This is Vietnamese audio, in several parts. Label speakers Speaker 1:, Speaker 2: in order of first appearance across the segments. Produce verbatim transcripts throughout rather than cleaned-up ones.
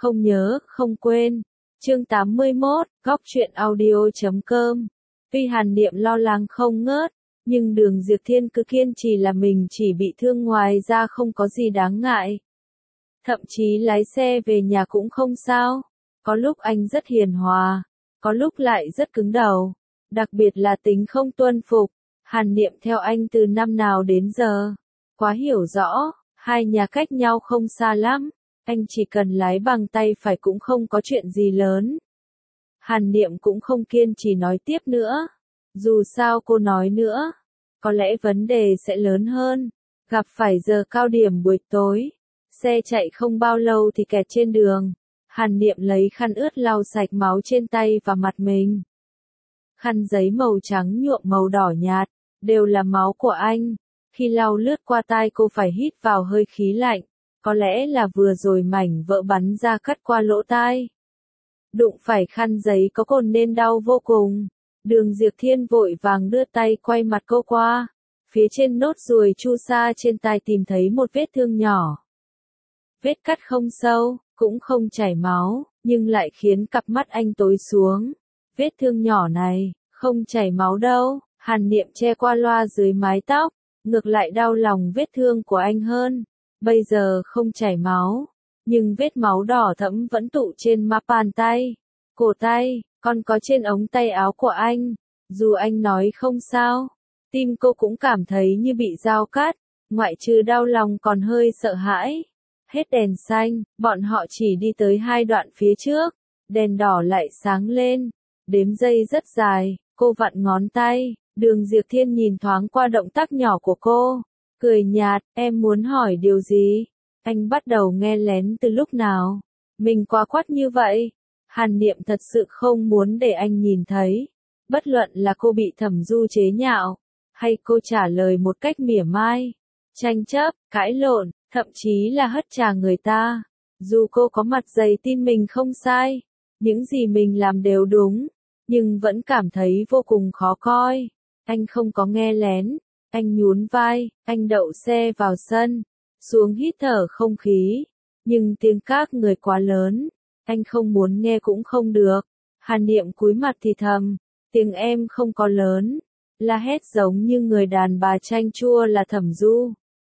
Speaker 1: không nhớ, không quên. Chương tám mươi mốt, góc truyện audio chấm com. Tuy Hàn Niệm lo lắng không ngớt, nhưng Đường Diệp Thiên cứ kiên trì là mình chỉ bị thương ngoài ra không có gì đáng ngại. Thậm chí lái xe về nhà cũng không sao. Có lúc anh rất hiền hòa, có lúc lại rất cứng đầu. Đặc biệt là tính không tuân phục. Hàn Niệm theo anh từ năm nào đến giờ. Quá hiểu rõ, hai nhà cách nhau không xa lắm. Anh chỉ cần lái bằng tay phải cũng không có chuyện gì lớn. Hàn Niệm cũng không kiên trì nói tiếp nữa. Dù sao cô nói nữa, có lẽ vấn đề sẽ lớn hơn. Gặp phải giờ cao điểm buổi tối, xe chạy không bao lâu thì kẹt trên đường. Hàn Niệm lấy khăn ướt lau sạch máu trên tay và mặt mình. Khăn giấy màu trắng nhuộm màu đỏ nhạt, đều là máu của anh. Khi lau lướt qua tai cô phải hít vào hơi khí lạnh. Có lẽ là vừa rồi mảnh vỡ bắn ra cắt qua lỗ tai. Đụng phải khăn giấy có cồn nên đau vô cùng. Đường Diệp Thiên vội vàng đưa tay quay mặt cô qua. Phía trên nốt ruồi chu sa trên tai tìm thấy một vết thương nhỏ. Vết cắt không sâu, cũng không chảy máu, nhưng lại khiến cặp mắt anh tối xuống. Vết thương nhỏ này, không chảy máu đâu. Hàn Niệm che qua loa dưới mái tóc, ngược lại đau lòng vết thương của anh hơn. Bây giờ không chảy máu, nhưng vết máu đỏ thẫm vẫn tụ trên má bàn tay, cổ tay, còn có trên ống tay áo của anh. Dù anh nói không sao, tim cô cũng cảm thấy như bị dao cắt, ngoại trừ đau lòng còn hơi sợ hãi. Hết đèn xanh, bọn họ chỉ đi tới hai đoạn phía trước, đèn đỏ lại sáng lên, đếm giây rất dài, cô vặn ngón tay, Đường Diệp Thiên nhìn thoáng qua động tác nhỏ của cô. Cười nhạt, em muốn hỏi điều gì? Anh bắt đầu nghe lén từ lúc nào? Mình quá quắt như vậy. Hàn Niệm thật sự không muốn để anh nhìn thấy. Bất luận là cô bị Thẩm Du chế nhạo, hay cô trả lời một cách mỉa mai, tranh chấp, cãi lộn, thậm chí là hất trà người ta. Dù cô có mặt dày tin mình không sai, những gì mình làm đều đúng, nhưng vẫn cảm thấy vô cùng khó coi. Anh không có nghe lén. Anh nhún vai, anh đậu xe vào sân, xuống hít thở không khí. Nhưng tiếng các người quá lớn, anh không muốn nghe cũng không được. Hàn Niệm cúi mặt thì thầm, tiếng em không có lớn, la hét giống như người đàn bà chanh chua là Thẩm Du.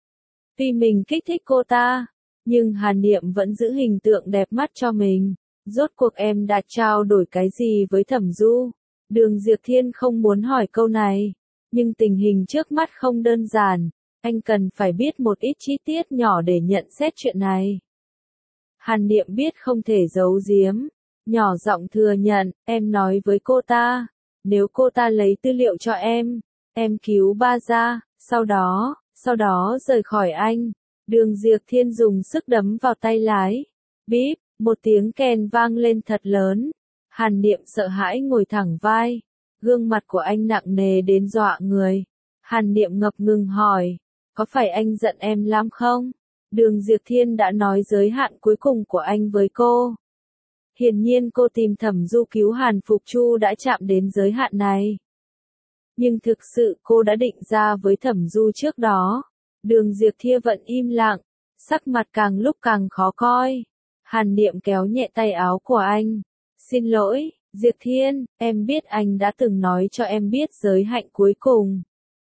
Speaker 1: Tuy mình kích thích cô ta, nhưng Hàn Niệm vẫn giữ hình tượng đẹp mắt cho mình. Rốt cuộc em đã trao đổi cái gì với Thẩm Du? Đường Diệp Thiên không muốn hỏi câu này. Nhưng tình hình trước mắt không đơn giản, anh cần phải biết một ít chi tiết nhỏ để nhận xét chuyện này. Hàn Niệm biết không thể giấu giếm, nhỏ giọng thừa nhận, em nói với cô ta, nếu cô ta lấy tư liệu cho em, em cứu ba ra, sau đó, sau đó rời khỏi anh. Đường Diệp Thiên dùng sức đấm vào tay lái. Bíp, một tiếng kèn vang lên thật lớn. Hàn Niệm sợ hãi ngồi thẳng vai. Gương mặt của anh nặng nề đến dọa người. Hàn Niệm ngập ngừng hỏi, có phải anh giận em lắm không? Đường Diệp Thiên đã nói giới hạn cuối cùng của anh với cô. Hiển nhiên cô tìm Thẩm Du cứu Hàn Phục Chu đã chạm đến giới hạn này. Nhưng thực sự cô đã định ra với Thẩm Du trước đó. Đường Diệp Thiên vẫn im lặng, sắc mặt càng lúc càng khó coi. Hàn Niệm kéo nhẹ tay áo của anh. Xin lỗi, Diệp Thiên, em biết anh đã từng nói cho em biết giới hạn cuối cùng.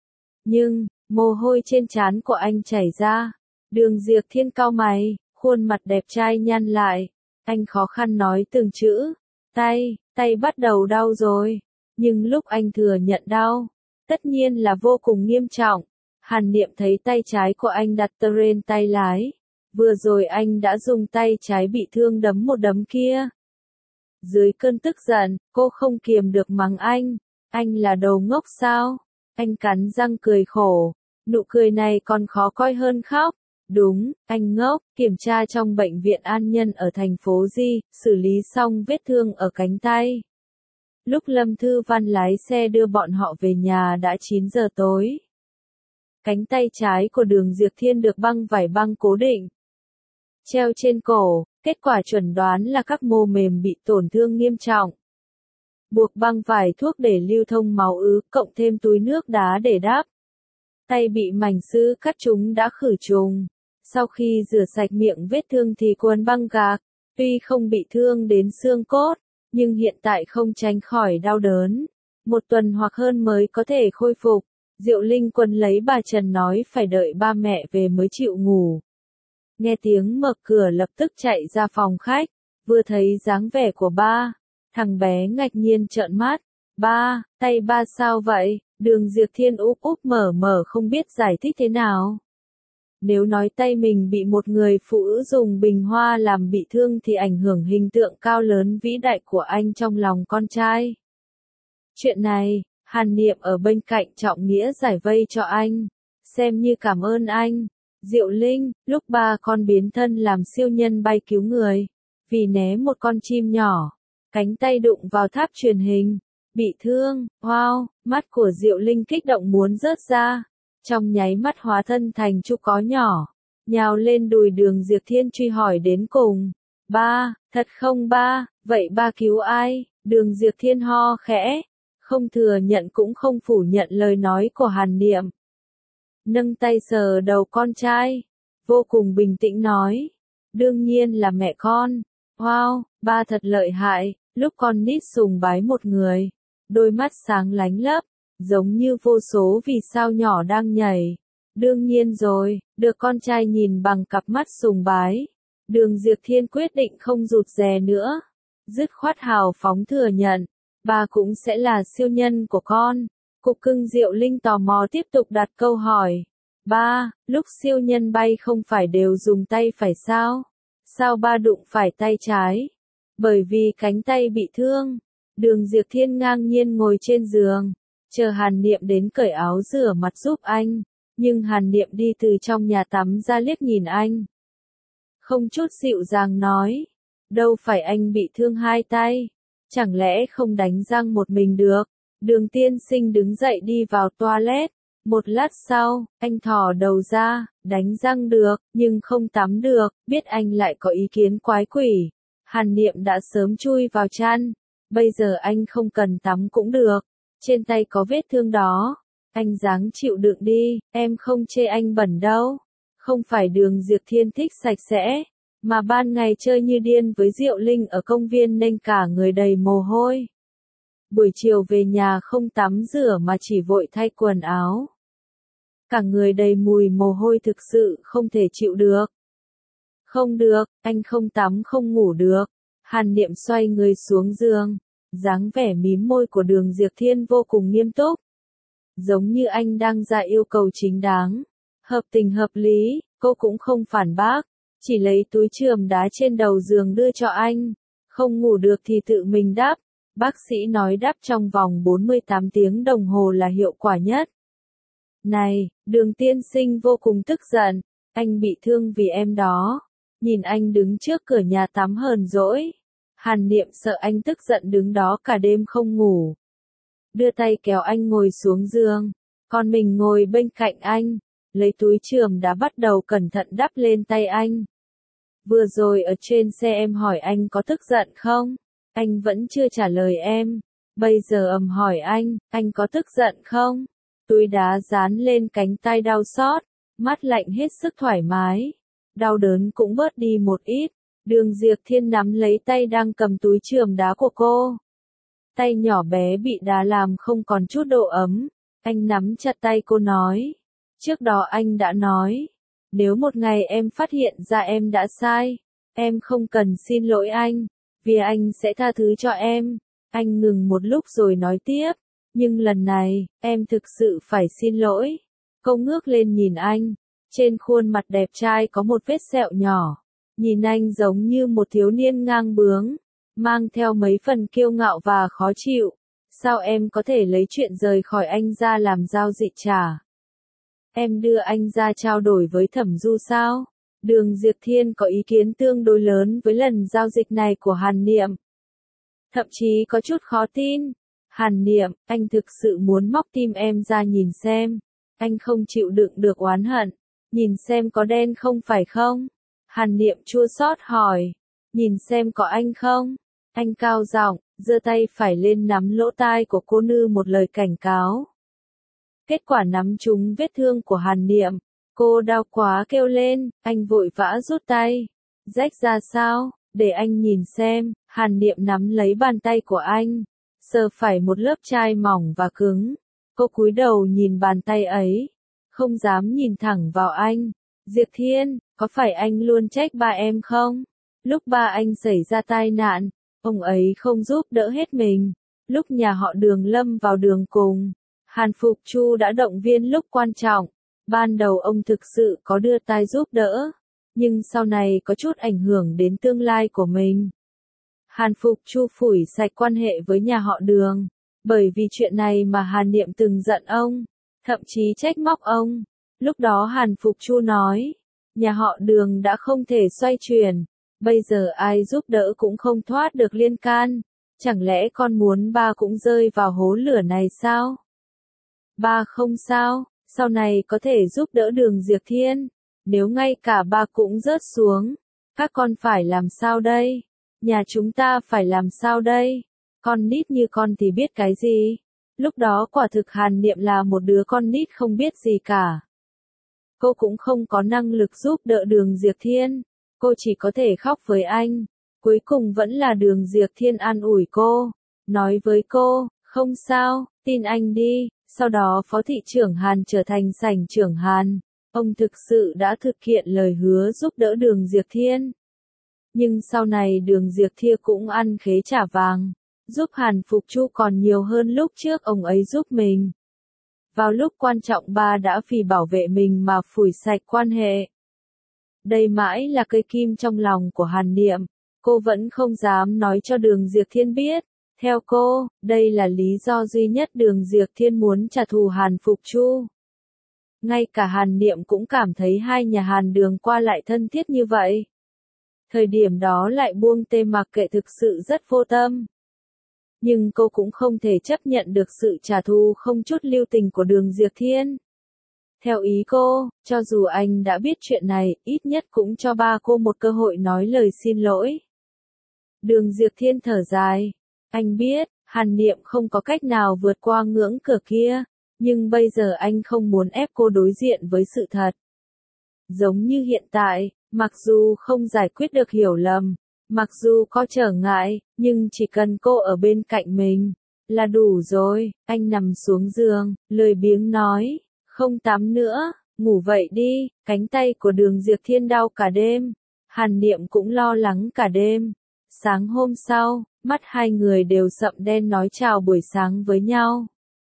Speaker 1: Nhưng, mồ hôi trên trán của anh chảy ra. Đường Diệp Thiên cau mày, khuôn mặt đẹp trai nhăn lại. Anh khó khăn nói từng chữ. Tay, tay bắt đầu đau rồi. Nhưng lúc anh thừa nhận đau, tất nhiên là vô cùng nghiêm trọng. Hàn Niệm thấy tay trái của anh đặt trên tay lái. Vừa rồi anh đã dùng tay trái bị thương đấm một đấm kia. Dưới cơn tức giận, cô không kiềm được mắng anh. Anh là đồ ngốc sao? Anh cắn răng cười khổ. Nụ cười này còn khó coi hơn khóc. Đúng, anh ngốc. Kiểm tra trong bệnh viện An Nhân ở thành phố Di, xử lý xong vết thương ở cánh tay. Lúc Lâm Thư Văn lái xe đưa bọn họ về nhà đã chín giờ tối. Cánh tay trái của Đường Diệp Thiên được băng vải băng cố định, treo trên cổ. Kết quả chuẩn đoán là các mô mềm bị tổn thương nghiêm trọng. Buộc băng vải thuốc để lưu thông máu ứ, cộng thêm túi nước đá để đắp. Tay bị mảnh sứ cắt chúng đã khử trùng. Sau khi rửa sạch miệng vết thương thì cuốn băng gạc. Tuy không bị thương đến xương cốt, nhưng hiện tại không tránh khỏi đau đớn. Một tuần hoặc hơn mới có thể khôi phục. Diệu Linh quấn lấy bà Trần nói phải đợi ba mẹ về mới chịu ngủ. Nghe tiếng mở cửa lập tức chạy ra phòng khách, vừa thấy dáng vẻ của ba, thằng bé ngạc nhiên trợn mắt. Ba, tay ba sao vậy? Đường Diệp Thiên úp úp mở mở không biết giải thích thế nào. Nếu nói tay mình bị một người phụ nữ dùng bình hoa làm bị thương thì ảnh hưởng hình tượng cao lớn vĩ đại của anh trong lòng con trai. Chuyện này, Hàn Niệm ở bên cạnh trọng nghĩa giải vây cho anh, xem như cảm ơn anh. Diệu Linh, lúc ba con biến thân làm siêu nhân bay cứu người, vì né một con chim nhỏ, cánh tay đụng vào tháp truyền hình, bị thương. Wow, mắt của Diệu Linh kích động muốn rớt ra, trong nháy mắt hóa thân thành chú có nhỏ, nhào lên đùi Đường Diệp Thiên truy hỏi đến cùng. Ba, thật không ba, vậy ba cứu ai? Đường Diệp Thiên ho khẽ, không thừa nhận cũng không phủ nhận lời nói của Hàn Niệm. Nâng tay sờ đầu con trai, vô cùng bình tĩnh nói, đương nhiên là mẹ con. Wow, ba thật lợi hại, lúc con nít sùng bái một người, đôi mắt sáng lánh lấp, giống như vô số vì sao nhỏ đang nhảy. Đương nhiên rồi, được con trai nhìn bằng cặp mắt sùng bái. Đường Diệp Thiên quyết định không rụt rè nữa, dứt khoát hào phóng thừa nhận, ba cũng sẽ là siêu nhân của con. Cục cưng Diệu Linh tò mò tiếp tục đặt câu hỏi. Ba, lúc siêu nhân bay không phải đều dùng tay phải sao? Sao ba đụng phải tay trái? Bởi vì cánh tay bị thương. Đường Diệp Thiên ngang nhiên ngồi trên giường, chờ Hàn Niệm đến cởi áo rửa mặt giúp anh. Nhưng Hàn Niệm đi từ trong nhà tắm ra liếc nhìn anh, không chút dịu dàng nói, đâu phải anh bị thương hai tay, chẳng lẽ không đánh răng một mình được? Đường tiên sinh đứng dậy đi vào toilet, một lát sau, anh thò đầu ra, đánh răng được, nhưng không tắm được, biết anh lại có ý kiến quái quỷ. Hàn Niệm đã sớm chui vào chăn, bây giờ anh không cần tắm cũng được, trên tay có vết thương đó, anh ráng chịu đựng đi, em không chê anh bẩn đâu. Không phải Đường Diệp Thiên thích sạch sẽ, mà ban ngày chơi như điên với Diệu Linh ở công viên nên cả người đầy mồ hôi. Buổi chiều về nhà không tắm rửa mà chỉ vội thay quần áo. Cả người đầy mùi mồ hôi thực sự không thể chịu được. Không được, anh không tắm không ngủ được. Hàn Niệm xoay người xuống giường, dáng vẻ mím môi của Đường Diệp Thiên vô cùng nghiêm túc. Giống như anh đang ra yêu cầu chính đáng, hợp tình hợp lý, cô cũng không phản bác, chỉ lấy túi chườm đá trên đầu giường đưa cho anh. Không ngủ được thì tự mình đắp. Bác sĩ nói đắp trong vòng bốn mươi tám tiếng đồng hồ là hiệu quả nhất. Này, Đường tiên sinh vô cùng tức giận, anh bị thương vì em đó. Nhìn anh đứng trước cửa nhà tắm hờn dỗi. Hàn Niệm sợ anh tức giận đứng đó cả đêm không ngủ. Đưa tay kéo anh ngồi xuống giường, còn mình ngồi bên cạnh anh, lấy túi chườm đã bắt đầu cẩn thận đắp lên tay anh. Vừa rồi ở trên xe em hỏi anh có tức giận không? Anh vẫn chưa trả lời em. Bây giờ ầm hỏi anh, anh có tức giận không? Túi đá dán lên cánh tay đau xót, mắt lạnh hết sức thoải mái. Đau đớn cũng bớt đi một ít. Đường Diệp Thiên nắm lấy tay đang cầm túi chườm đá của cô. Tay nhỏ bé bị đá làm không còn chút độ ấm. Anh nắm chặt tay cô nói. Trước đó anh đã nói, nếu một ngày em phát hiện ra em đã sai, em không cần xin lỗi anh, vì anh sẽ tha thứ cho em. Anh ngừng một lúc rồi nói tiếp, nhưng lần này, em thực sự phải xin lỗi. Cô ngước lên nhìn anh, trên khuôn mặt đẹp trai có một vết sẹo nhỏ, nhìn anh giống như một thiếu niên ngang bướng, mang theo mấy phần kiêu ngạo và khó chịu. Sao em có thể lấy chuyện rời khỏi anh ra làm giao dịch trả? Em đưa anh ra trao đổi với Thẩm Du sao? Đường Diệp Thiên có ý kiến tương đối lớn với lần giao dịch này của Hàn Niệm. Thậm chí có chút khó tin. Hàn Niệm, anh thực sự muốn móc tim em ra nhìn xem. Anh không chịu đựng được oán hận. Nhìn xem có đen không phải không? Hàn Niệm chua xót hỏi. Nhìn xem có anh không? Anh cao giọng, giơ tay phải lên nắm lỗ tai của cô nư một lời cảnh cáo. Kết quả nắm trúng vết thương của Hàn Niệm. Cô đau quá kêu lên, anh vội vã rút tay. Rách ra sao? Để anh nhìn xem, Hàn Niệm nắm lấy bàn tay của anh, sờ phải một lớp chai mỏng và cứng. Cô cúi đầu nhìn bàn tay ấy, không dám nhìn thẳng vào anh. Diệp Thiên, có phải anh luôn trách ba em không? Lúc ba anh xảy ra tai nạn, ông ấy không giúp đỡ hết mình. Lúc nhà họ Đường lâm vào đường cùng, Hàn Phục Chu đã động viên lúc quan trọng. Ban đầu ông thực sự có đưa tay giúp đỡ, nhưng sau này có chút ảnh hưởng đến tương lai của mình. Hàn Phục Chu phủi sạch quan hệ với nhà họ Đường, bởi vì chuyện này mà Hàn Niệm từng giận ông, thậm chí trách móc ông. Lúc đó Hàn Phục Chu nói, nhà họ Đường đã không thể xoay chuyển, bây giờ ai giúp đỡ cũng không thoát được liên can. Chẳng lẽ con muốn ba cũng rơi vào hố lửa này sao? Ba không sao, sau này có thể giúp đỡ Đường Diệp Thiên. Nếu ngay cả ba cũng rớt xuống, các con phải làm sao đây? Nhà chúng ta phải làm sao đây? Con nít như con thì biết cái gì? Lúc đó quả thực Hàn Niệm là một đứa con nít không biết gì cả. Cô cũng không có năng lực giúp đỡ Đường Diệp Thiên. Cô chỉ có thể khóc với anh. Cuối cùng vẫn là Đường Diệp Thiên an ủi cô. Nói với cô, không sao, tin anh đi. Sau đó Phó Thị trưởng Hàn trở thành sảnh trưởng Hàn. Ông thực sự đã thực hiện lời hứa giúp đỡ Đường Diệp Thiên. Nhưng sau này Đường Diệp Thiên cũng ăn khế trả vàng. Giúp Hàn Phục Chu còn nhiều hơn lúc trước ông ấy giúp mình. Vào lúc quan trọng ba đã vì bảo vệ mình mà phủi sạch quan hệ. Đây mãi là cây kim trong lòng của Hàn Niệm. Cô vẫn không dám nói cho Đường Diệp Thiên biết. Theo cô, đây là lý do duy nhất Đường Diệp Thiên muốn trả thù Hàn Phục Chu. Ngay cả Hàn Niệm cũng cảm thấy hai nhà Hàn Đường qua lại thân thiết như vậy. Thời điểm đó lại buông tê mặc kệ thực sự rất vô tâm. Nhưng cô cũng không thể chấp nhận được sự trả thù không chút lưu tình của Đường Diệp Thiên. Theo ý cô, cho dù anh đã biết chuyện này, ít nhất cũng cho ba cô một cơ hội nói lời xin lỗi. Đường Diệp Thiên thở dài. Anh biết, Hàn Niệm không có cách nào vượt qua ngưỡng cửa kia, nhưng bây giờ anh không muốn ép cô đối diện với sự thật. Giống như hiện tại, mặc dù không giải quyết được hiểu lầm, mặc dù có trở ngại, nhưng chỉ cần cô ở bên cạnh mình, là đủ rồi. Anh nằm xuống giường, lười biếng nói, không tắm nữa, ngủ vậy đi. Cánh tay của Đường Diệp Thiên đau cả đêm, Hàn Niệm cũng lo lắng cả đêm. Sáng hôm sau, mắt hai người đều sậm đen nói chào buổi sáng với nhau.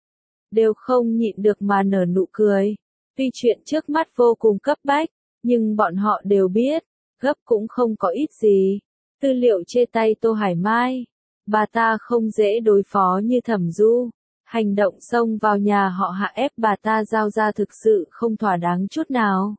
Speaker 1: Đều không nhịn được mà nở nụ cười. Tuy chuyện trước mắt vô cùng cấp bách, nhưng bọn họ đều biết, gấp cũng không có ít gì. Tư liệu chê tay Tô Hải Mai. Bà ta không dễ đối phó như Thẩm Du. Hành động xông vào nhà họ Hạ ép bà ta giao ra thực sự không thỏa đáng chút nào.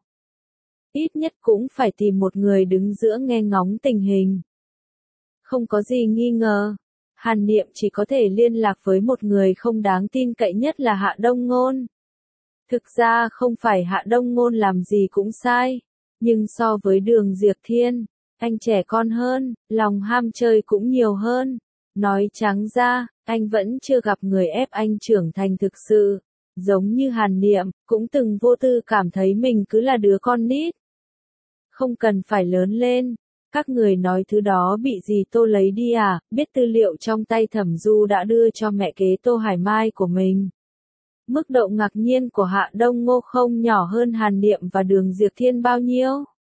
Speaker 1: Ít nhất cũng phải tìm một người đứng giữa nghe ngóng tình hình. Không có gì nghi ngờ. Hàn Niệm chỉ có thể liên lạc với một người không đáng tin cậy nhất là Hạ Đông Ngôn. Thực ra không phải Hạ Đông Ngôn làm gì cũng sai, nhưng so với Đường Diệp Thiên, anh trẻ con hơn, lòng ham chơi cũng nhiều hơn. Nói trắng ra, anh vẫn chưa gặp người ép anh trưởng thành thực sự. Giống như Hàn Niệm, cũng từng vô tư cảm thấy mình cứ là đứa con nít. Không cần phải lớn lên. Các người nói thứ đó bị gì Tô lấy đi à? Biết tư liệu trong tay Thẩm Du đã đưa cho mẹ kế Tô Hải Mai của mình. Mức độ ngạc nhiên của Hạ Đông Ngô không nhỏ hơn Hàn Niệm và Đường Diệp Thiên bao nhiêu.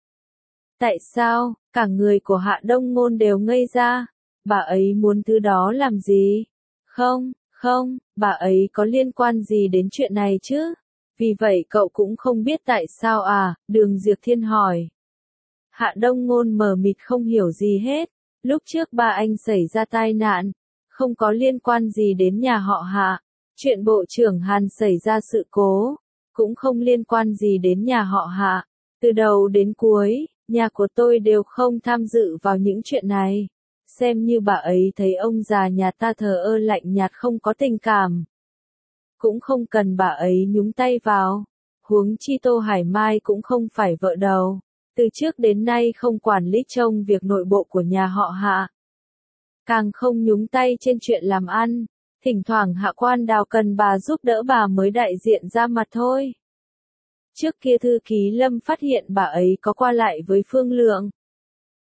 Speaker 1: Tại sao, cả người của Hạ Đông Ngôn đều ngây ra? Bà ấy muốn thứ đó làm gì? Không, không, bà ấy có liên quan gì đến chuyện này chứ? Vì vậy cậu cũng không biết tại sao à? Đường Diệp Thiên hỏi. Hạ Đông Ngôn mờ mịt không hiểu gì hết. Lúc trước ba anh xảy ra tai nạn, không có liên quan gì đến nhà họ Hạ. Chuyện Bộ trưởng Hàn xảy ra sự cố, cũng không liên quan gì đến nhà họ Hạ. Từ đầu đến cuối, nhà của tôi đều không tham dự vào những chuyện này. Xem như bà ấy thấy ông già nhà ta thờ ơ lạnh nhạt không có tình cảm. Cũng không cần bà ấy nhúng tay vào. Huống chi Tô Hải Mai cũng không phải vợ đầu. Từ trước đến nay không quản lý trông việc nội bộ của nhà họ Hạ. Càng không nhúng tay trên chuyện làm ăn. Thỉnh thoảng Hạ Quan Đào cần bà giúp đỡ bà mới đại diện ra mặt thôi. Trước kia thư ký Lâm phát hiện bà ấy có qua lại với Phương Lượng.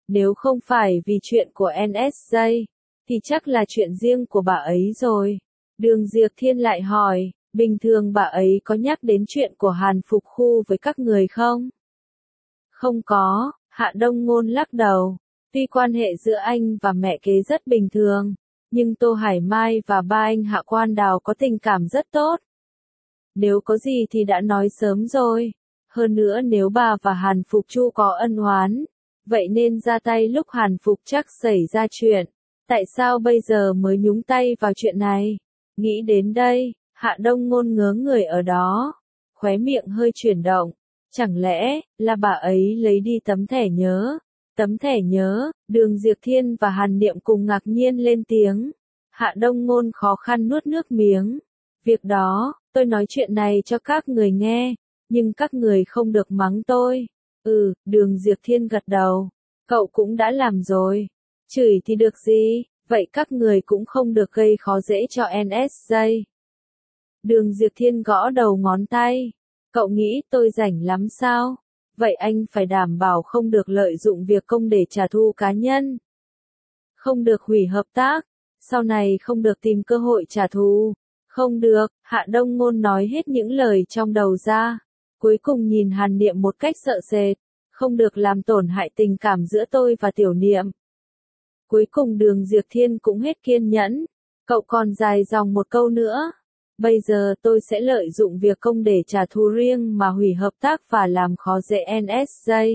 Speaker 1: Nếu không phải vì chuyện của en ét giê, thì chắc là chuyện riêng của bà ấy rồi. Đường Diệp Thiên lại hỏi, bình thường bà ấy có nhắc đến chuyện của Hàn Phục Khu với các người không? Không có, Hạ Đông Ngôn lắc đầu. Tuy quan hệ giữa anh và mẹ kế rất bình thường, nhưng Tô Hải Mai và ba anh Hạ Quan Đào có tình cảm rất tốt. Nếu có gì thì đã nói sớm rồi. Hơn nữa nếu bà và Hàn Phục Chu có ân oán, vậy nên ra tay lúc Hàn Phục chắc xảy ra chuyện. Tại sao bây giờ mới nhúng tay vào chuyện này? Nghĩ đến đây, Hạ Đông Ngôn ngớ người ở đó. Khóe miệng hơi chuyển động. Chẳng lẽ, là bà ấy lấy đi tấm thẻ nhớ? Tấm thẻ nhớ, Đường Diệp Thiên và Hàn Niệm cùng ngạc nhiên lên tiếng. Hạ Đông Ngôn khó khăn nuốt nước miếng. Việc đó, tôi nói chuyện này cho các người nghe, nhưng các người không được mắng tôi. Ừ, Đường Diệp Thiên gật đầu. Cậu cũng đã làm rồi. Chửi thì được gì, vậy các người cũng không được gây khó dễ cho en ét giê. Đường Diệp Thiên gõ đầu ngón tay. Cậu nghĩ tôi rảnh lắm sao? Vậy anh phải đảm bảo không được lợi dụng việc công để trả thù cá nhân. Không được hủy hợp tác. Sau này không được tìm cơ hội trả thù. Không được, Hạ Đông Ngôn nói hết những lời trong đầu ra. Cuối cùng nhìn Hàn Niệm một cách sợ sệt. Không được làm tổn hại tình cảm giữa tôi và Tiểu Niệm. Cuối cùng Đường Diệp Thiên cũng hết kiên nhẫn. Cậu còn dài dòng một câu nữa. Bây giờ tôi sẽ lợi dụng việc công để trả thù riêng mà hủy hợp tác và làm khó dễ en ét giê.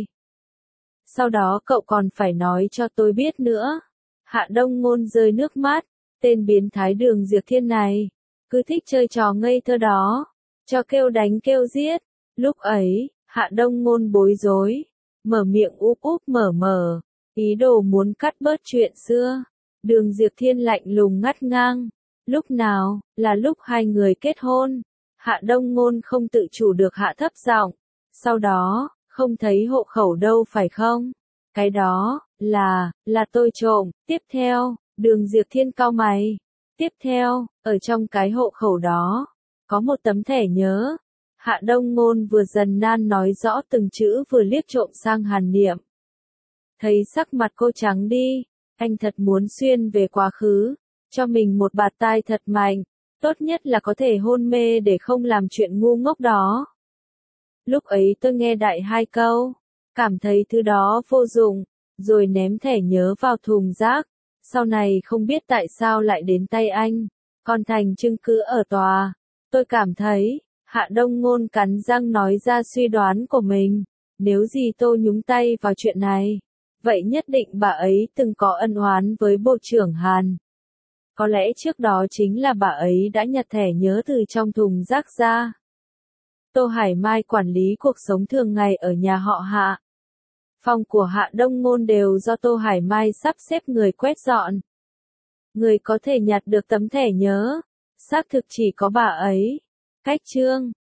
Speaker 1: Sau đó cậu còn phải nói cho tôi biết nữa. Hạ Đông Ngôn rơi nước mắt. Tên biến thái Đường Diệp Thiên này. Cứ thích chơi trò ngây thơ đó. Cho kêu đánh kêu giết. Lúc ấy, Hạ Đông Ngôn bối rối. Mở miệng úp úp mở mở. Ý đồ muốn cắt bớt chuyện xưa. Đường Diệp Thiên lạnh lùng ngắt ngang. Lúc nào, là lúc hai người kết hôn. Hạ Đông Ngôn không tự chủ được hạ thấp giọng. Sau đó, không thấy hộ khẩu đâu phải không? Cái đó, là, là tôi trộm. Tiếp theo, Đường Diệp Thiên cau mày. Tiếp theo, ở trong cái hộ khẩu đó, có một tấm thẻ nhớ. Hạ Đông Ngôn vừa dần nan nói rõ từng chữ vừa liếc trộm sang Hàn Niệm. Thấy sắc mặt cô trắng đi, anh thật muốn xuyên về quá khứ, cho mình một bạt tai thật mạnh, tốt nhất là có thể hôn mê để không làm chuyện ngu ngốc đó. Lúc ấy tôi nghe đại hai câu, cảm thấy thứ đó vô dụng, rồi ném thẻ nhớ vào thùng rác, sau này không biết tại sao lại đến tay anh, còn thành chứng cứ ở tòa. Tôi cảm thấy, Hạ Đông Ngôn cắn răng nói ra suy đoán của mình, nếu gì tôi nhúng tay vào chuyện này, vậy nhất định bà ấy từng có ân oán với Bộ trưởng Hàn. Có lẽ trước đó chính là bà ấy đã nhặt thẻ nhớ từ trong thùng rác ra. Tô Hải Mai quản lý cuộc sống thường ngày ở nhà họ Hạ. Phòng của Hạ Đông Ngôn đều do Tô Hải Mai sắp xếp người quét dọn. Người có thể nhặt được tấm thẻ nhớ, xác thực chỉ có bà ấy. Cách chương